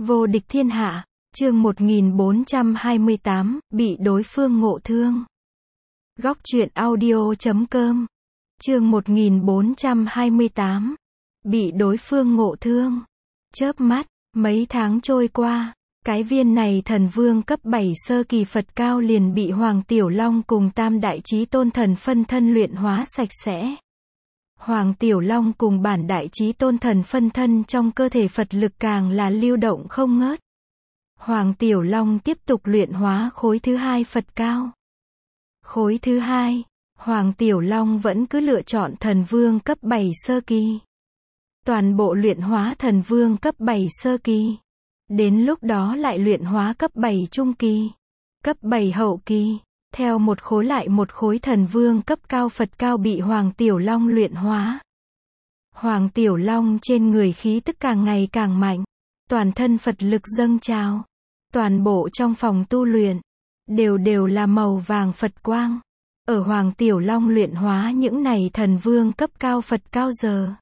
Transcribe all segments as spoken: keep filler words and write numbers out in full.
Vô địch thiên hạ, chương một nghìn bốn trăm hai mươi tám, bị đối phương ngộ thương. Góc truyện audio chấm com, chương một nghìn bốn trăm hai mươi tám, bị đối phương ngộ thương. Chớp mắt, mấy tháng trôi qua, cái viên này thần vương cấp bảy sơ kỳ Phật cao liền bị Hoàng Tiểu Long cùng Tam Đại Chí Tôn thần phân thân luyện hóa sạch sẽ. Hoàng Tiểu Long cùng bản Đại Chí Tôn thần phân thân trong cơ thể Phật lực càng là lưu động không ngớt. Hoàng Tiểu Long tiếp tục luyện hóa khối thứ hai Phật cao. Khối thứ hai, Hoàng Tiểu Long vẫn cứ lựa chọn thần vương cấp bảy sơ kỳ. Toàn bộ luyện hóa thần vương cấp bảy sơ kỳ. Đến lúc đó lại luyện hóa cấp bảy trung kỳ, cấp bảy hậu kỳ. Theo một khối lại một khối thần vương cấp cao Phật cao bị Hoàng Tiểu Long luyện hóa. Hoàng Tiểu Long trên người khí tức càng ngày càng mạnh. Toàn thân Phật lực dâng trào. Toàn bộ trong phòng tu luyện, đều đều là màu vàng Phật quang. Ở Hoàng Tiểu Long luyện hóa những này thần vương cấp cao Phật cao giờ.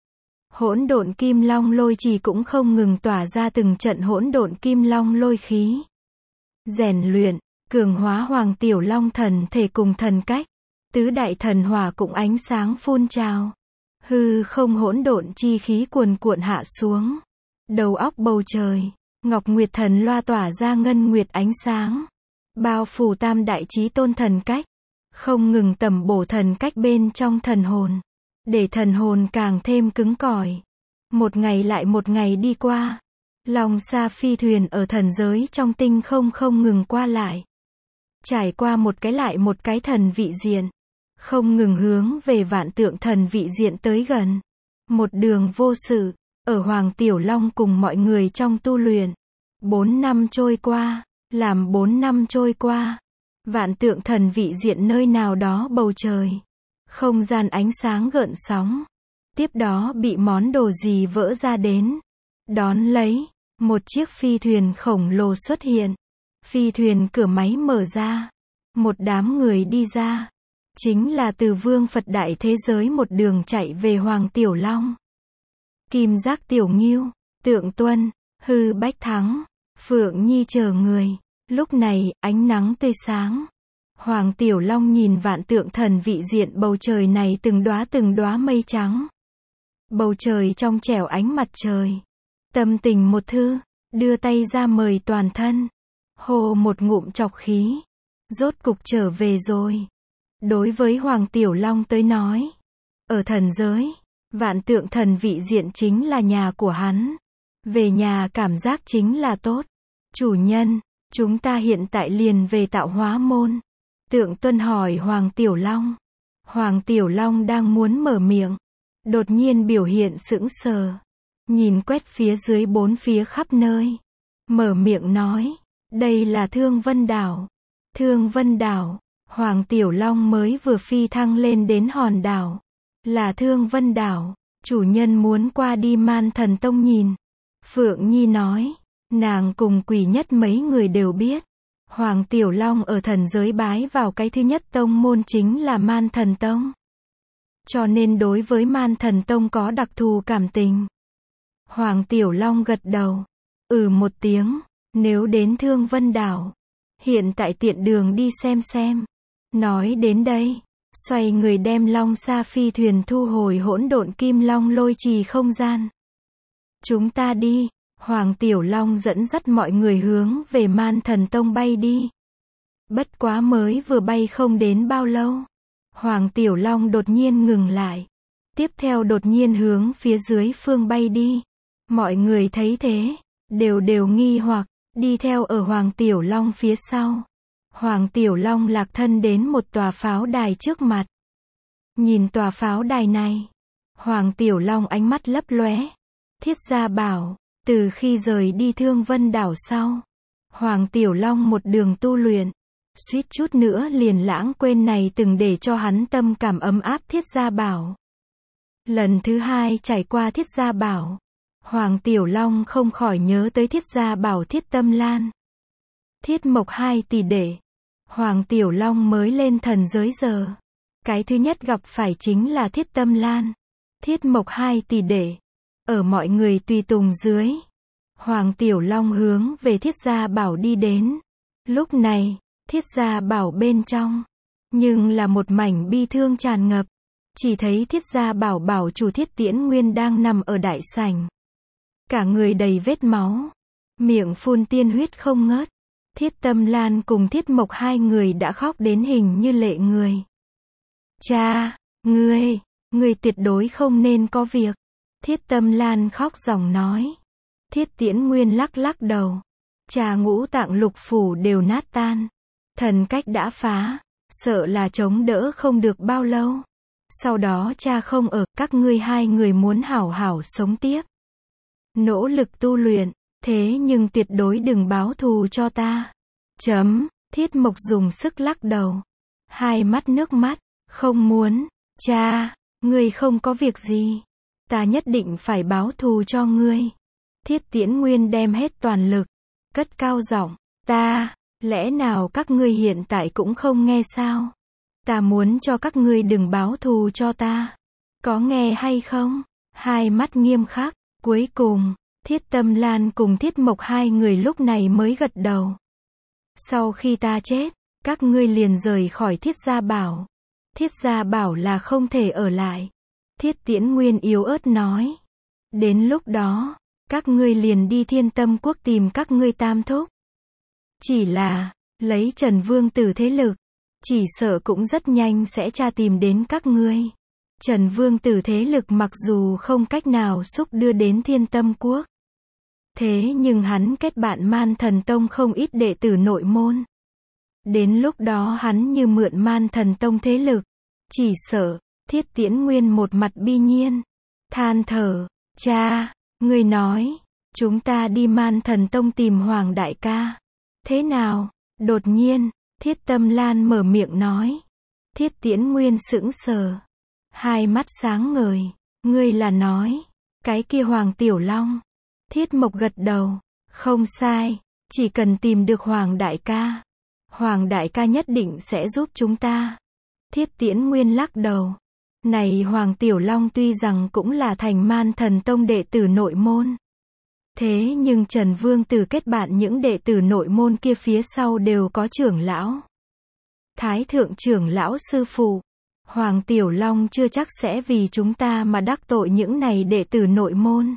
Hỗn độn kim long lôi trì cũng không ngừng tỏa ra từng trận hỗn độn kim long lôi khí. Rèn luyện, cường hóa Hoàng Tiểu Long thần thể cùng thần cách. Tứ đại thần hỏa cũng ánh sáng phun trào. Hư không hỗn độn chi khí cuồn cuộn hạ xuống. Đầu óc bầu trời, Ngọc Nguyệt thần loa tỏa ra ngân nguyệt ánh sáng. Bao phủ Tam Đại Chí Tôn thần cách. Không ngừng tẩm bổ thần cách bên trong thần hồn. Để thần hồn càng thêm cứng cỏi. Một ngày lại một ngày đi qua. Long Sa phi thuyền ở thần giới trong tinh không không ngừng qua lại. Trải qua một cái lại một cái thần vị diện. Không ngừng hướng về vạn tượng thần vị diện tới gần. Một đường vô sự. Ở Hoàng Tiểu Long cùng mọi người trong tu luyện. Bốn năm trôi qua. Làm bốn năm trôi qua. Vạn tượng thần vị diện nơi nào đó bầu trời. Không gian ánh sáng gợn sóng. Tiếp đó bị món đồ gì vỡ ra đến. Đón lấy. Một chiếc phi thuyền khổng lồ xuất hiện. Phi thuyền cửa máy mở ra. Một đám người đi ra. Chính là từ Vương Phật Đại thế giới một đường chạy về Hoàng Tiểu Long. Kim Giác Tiểu Ngưu, Tượng Tuân, Hư Bách Thắng, Phượng Nhi chờ người. Lúc này, ánh nắng tươi sáng. Hoàng Tiểu Long nhìn vạn tượng thần vị diện bầu trời này từng đóa từng đóa mây trắng. Bầu trời trong trẻo ánh mặt trời. Tâm tình một thư, đưa tay ra mời toàn thân. Hô một ngụm trọc khí. Rốt cục trở về rồi. Đối với Hoàng Tiểu Long tới nói. Ở thần giới, vạn tượng thần vị diện chính là nhà của hắn. Về nhà cảm giác chính là tốt. Chủ nhân, chúng ta hiện tại liền về Tạo Hóa môn. Tượng Tuân hỏi Hoàng Tiểu Long. Hoàng Tiểu Long đang muốn mở miệng. Đột nhiên biểu hiện sững sờ. Nhìn quét phía dưới bốn phía khắp nơi. Mở miệng nói. Đây là Thương Vân Đảo. Thương Vân Đảo. Hoàng Tiểu Long mới vừa phi thăng lên đến hòn đảo. Là Thương Vân Đảo. Chủ nhân muốn qua đi Man Thần Tông nhìn. Phượng Nhi nói. Nàng cùng Quỷ Nhất mấy người đều biết. Hoàng Tiểu Long ở thần giới bái vào cái thứ nhất tông môn chính là Man Thần Tông. Cho nên đối với Man Thần Tông có đặc thù cảm tình. Hoàng Tiểu Long gật đầu. Ừ một tiếng. Nếu đến Thương Vân Đảo. Hiện tại tiện đường đi xem xem. Nói đến đây. Xoay người đem Long Sa phi thuyền thu hồi hỗn độn kim long lôi trì không gian. Chúng ta đi. Hoàng Tiểu Long dẫn dắt mọi người hướng về Man Thần Tông bay đi. Bất quá mới vừa bay không đến bao lâu. Hoàng Tiểu Long đột nhiên ngừng lại. Tiếp theo đột nhiên hướng phía dưới phương bay đi. Mọi người thấy thế. Đều đều nghi hoặc. Đi theo ở Hoàng Tiểu Long phía sau. Hoàng Tiểu Long lạc thân đến một tòa pháo đài trước mặt. Nhìn tòa pháo đài này. Hoàng Tiểu Long ánh mắt lấp lóe. Thiết Gia bảo. Từ khi rời đi Thương Vân Đảo sau. Hoàng Tiểu Long một đường tu luyện. Suýt chút nữa liền lãng quên này từng để cho hắn tâm cảm ấm áp Thiết Gia bảo. Lần thứ hai trải qua Thiết Gia bảo. Hoàng Tiểu Long không khỏi nhớ tới Thiết Gia bảo Thiết Tâm Lan. Thiết Mộc hai tỷ đệ. Hoàng Tiểu Long mới lên thần giới giờ. Cái thứ nhất gặp phải chính là Thiết Tâm Lan. Thiết Mộc hai tỷ đệ. Ở mọi người tùy tùng dưới. Hoàng Tiểu Long hướng về Thiết Gia Bảo đi đến. Lúc này, Thiết Gia Bảo bên trong, nhưng là một mảnh bi thương tràn ngập. Chỉ thấy Thiết Gia Bảo bảo chủ Thiết Tiễn Nguyên đang nằm ở đại sảnh. Cả người đầy vết máu, miệng phun tiên huyết không ngớt. Thiết Tâm Lan cùng Thiết Mộc hai người đã khóc đến hình như lệ người. Cha, ngươi, ngươi tuyệt đối không nên có việc. Thiết Tâm Lan khóc ròng nói. Thiết Tiễn Nguyên lắc lắc đầu. Cha ngũ tạng lục phủ đều nát tan. Thần cách đã phá, sợ là chống đỡ không được bao lâu. Sau đó cha không ở, các ngươi hai người muốn hảo hảo sống tiếp. Nỗ lực tu luyện, thế nhưng tuyệt đối đừng báo thù cho ta. Chấm, Thiết Mộc dùng sức lắc đầu. Hai mắt nước mắt, không muốn, cha, ngươi không có việc gì. Ta nhất định phải báo thù cho ngươi. Thiết Tiễn Nguyên đem hết toàn lực, cất cao giọng, ta, lẽ nào các ngươi hiện tại cũng không nghe sao? Ta muốn cho các ngươi đừng báo thù cho ta. Có nghe hay không? Hai mắt nghiêm khắc, cuối cùng, Thiết Tâm Lan cùng Thiết Mộc hai người lúc này mới gật đầu. Sau khi ta chết, các ngươi liền rời khỏi Thiết Gia Bảo. Thiết Gia Bảo là không thể ở lại. Thiết Tiễn Nguyên yếu ớt nói. Đến lúc đó, các ngươi liền đi Thiên Tâm Quốc tìm các ngươi tam thúc. Chỉ là, lấy Trần Vương Tử thế lực, chỉ sợ cũng rất nhanh sẽ tra tìm đến các ngươi. Trần Vương Tử thế lực mặc dù không cách nào xúc đưa đến Thiên Tâm Quốc. Thế nhưng hắn kết bạn Man Thần Tông không ít đệ tử nội môn. Đến lúc đó hắn như mượn Man Thần Tông thế lực. Chỉ sợ, Thiết Tiễn Nguyên một mặt bi nhiên. Than thở, cha, ngươi nói, chúng ta đi Man Thần Tông tìm Hoàng đại ca. Thế nào? Đột nhiên, Thiết Tâm Lan mở miệng nói. Thiết Tiễn Nguyên sững sờ. Hai mắt sáng ngời. Ngươi là nói, cái kia Hoàng Tiểu Long. Thiết Mộc gật đầu. Không sai, chỉ cần tìm được Hoàng đại ca. Hoàng đại ca nhất định sẽ giúp chúng ta. Thiết Tiễn Nguyên lắc đầu. Này Hoàng Tiểu Long tuy rằng cũng là thành Man Thần Tông đệ tử nội môn. Thế nhưng Trần Vương Tử kết bạn những đệ tử nội môn kia phía sau đều có trưởng lão. Thái thượng trưởng lão sư phụ. Hoàng Tiểu Long chưa chắc sẽ vì chúng ta mà đắc tội những này đệ tử nội môn.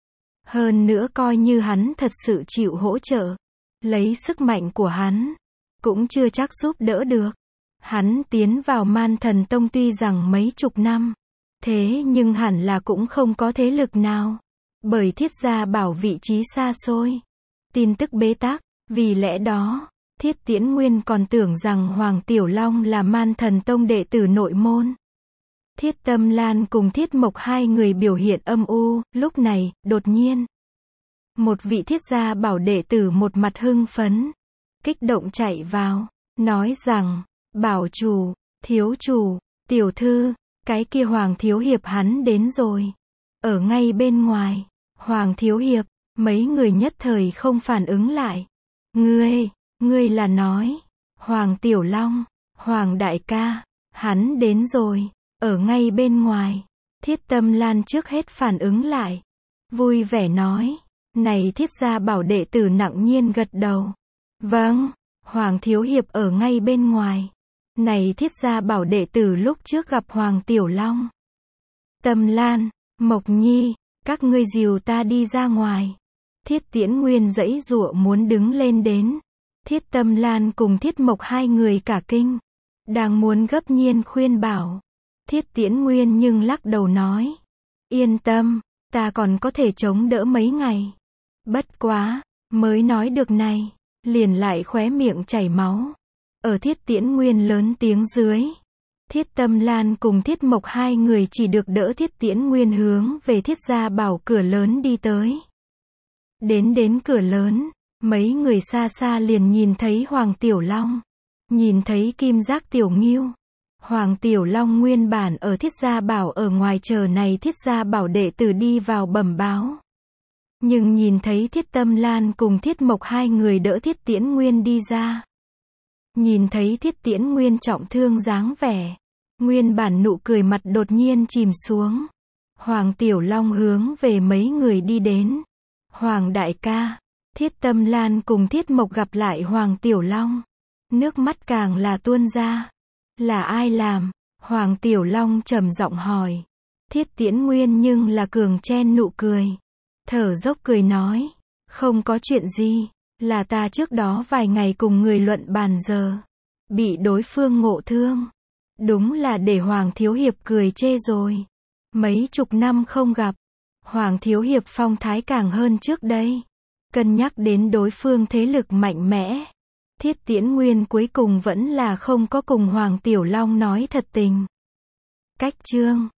Hơn nữa coi như hắn thật sự chịu hỗ trợ, lấy sức mạnh của hắn, cũng chưa chắc giúp đỡ được. Hắn tiến vào Man Thần Tông tuy rằng mấy chục năm, thế nhưng hẳn là cũng không có thế lực nào. Bởi Thiết Gia Bảo vị trí xa xôi, tin tức bế tắc, vì lẽ đó, Thiết Tiễn Nguyên còn tưởng rằng Hoàng Tiểu Long là Man Thần Tông đệ tử nội môn. Thiết Tâm Lan cùng Thiết Mộc hai người biểu hiện âm u, lúc này, đột nhiên. Một vị Thiết Gia Bảo đệ tử một mặt hưng phấn, kích động chạy vào, nói rằng, bảo chủ, thiếu chủ, tiểu thư, cái kia Hoàng Thiếu Hiệp hắn đến rồi. Ở ngay bên ngoài, Hoàng Thiếu Hiệp, mấy người nhất thời không phản ứng lại. Ngươi, ngươi là nói, Hoàng Tiểu Long, Hoàng đại ca, hắn đến rồi, ở ngay bên ngoài. Thiết Tâm Lan trước hết phản ứng lại, vui vẻ nói, này Thiết Gia Bảo đệ tử nặng nhiên gật đầu. Vâng, Hoàng Thiếu Hiệp ở ngay bên ngoài. Này Thiết Gia Bảo đệ tử lúc trước gặp Hoàng Tiểu Long. Tâm Lan, Mộc Nhi, các ngươi dìu ta đi ra ngoài. Thiết Tiễn Nguyên giãy giụa muốn đứng lên đến. Thiết Tâm Lan cùng Thiết Mộc hai người cả kinh, đang muốn gấp nhiên khuyên bảo. Thiết Tiễn Nguyên nhưng lắc đầu nói, yên tâm, ta còn có thể chống đỡ mấy ngày. Bất quá, mới nói được này, liền lại khóe miệng chảy máu. Ở Thiết Tiễn Nguyên lớn tiếng dưới, Thiết Tâm Lan cùng Thiết Mộc hai người chỉ được đỡ Thiết Tiễn Nguyên hướng về Thiết Gia Bảo cửa lớn đi tới. Đến đến cửa lớn, mấy người xa xa liền nhìn thấy Hoàng Tiểu Long, nhìn thấy Kim Giác Tiểu Ngưu. Hoàng Tiểu Long nguyên bản ở Thiết Gia Bảo ở ngoài chờ này Thiết Gia Bảo đệ tử đi vào bẩm báo. Nhưng nhìn thấy Thiết Tâm Lan cùng Thiết Mộc hai người đỡ Thiết Tiễn Nguyên đi ra. Nhìn thấy Thiết Tiễn Nguyên trọng thương dáng vẻ, nguyên bản nụ cười mặt đột nhiên chìm xuống. Hoàng Tiểu Long hướng về mấy người đi đến. Hoàng đại ca. Thiết Tâm Lan cùng Thiết Mộc gặp lại Hoàng Tiểu Long. Nước mắt càng là tuôn ra. Là ai làm? Hoàng Tiểu Long trầm giọng hỏi. Thiết Tiễn Nguyên nhưng là cường chen nụ cười. Thở dốc cười nói. Không có chuyện gì. Là ta trước đó vài ngày cùng người luận bàn giờ. Bị đối phương ngộ thương. Đúng là để Hoàng Thiếu Hiệp cười chê rồi. Mấy chục năm không gặp. Hoàng Thiếu Hiệp phong thái càng hơn trước đây. Cân nhắc đến đối phương thế lực mạnh mẽ. Thiết Tiễn Nguyên cuối cùng vẫn là không có cùng Hoàng Tiểu Long nói thật tình. Cách chương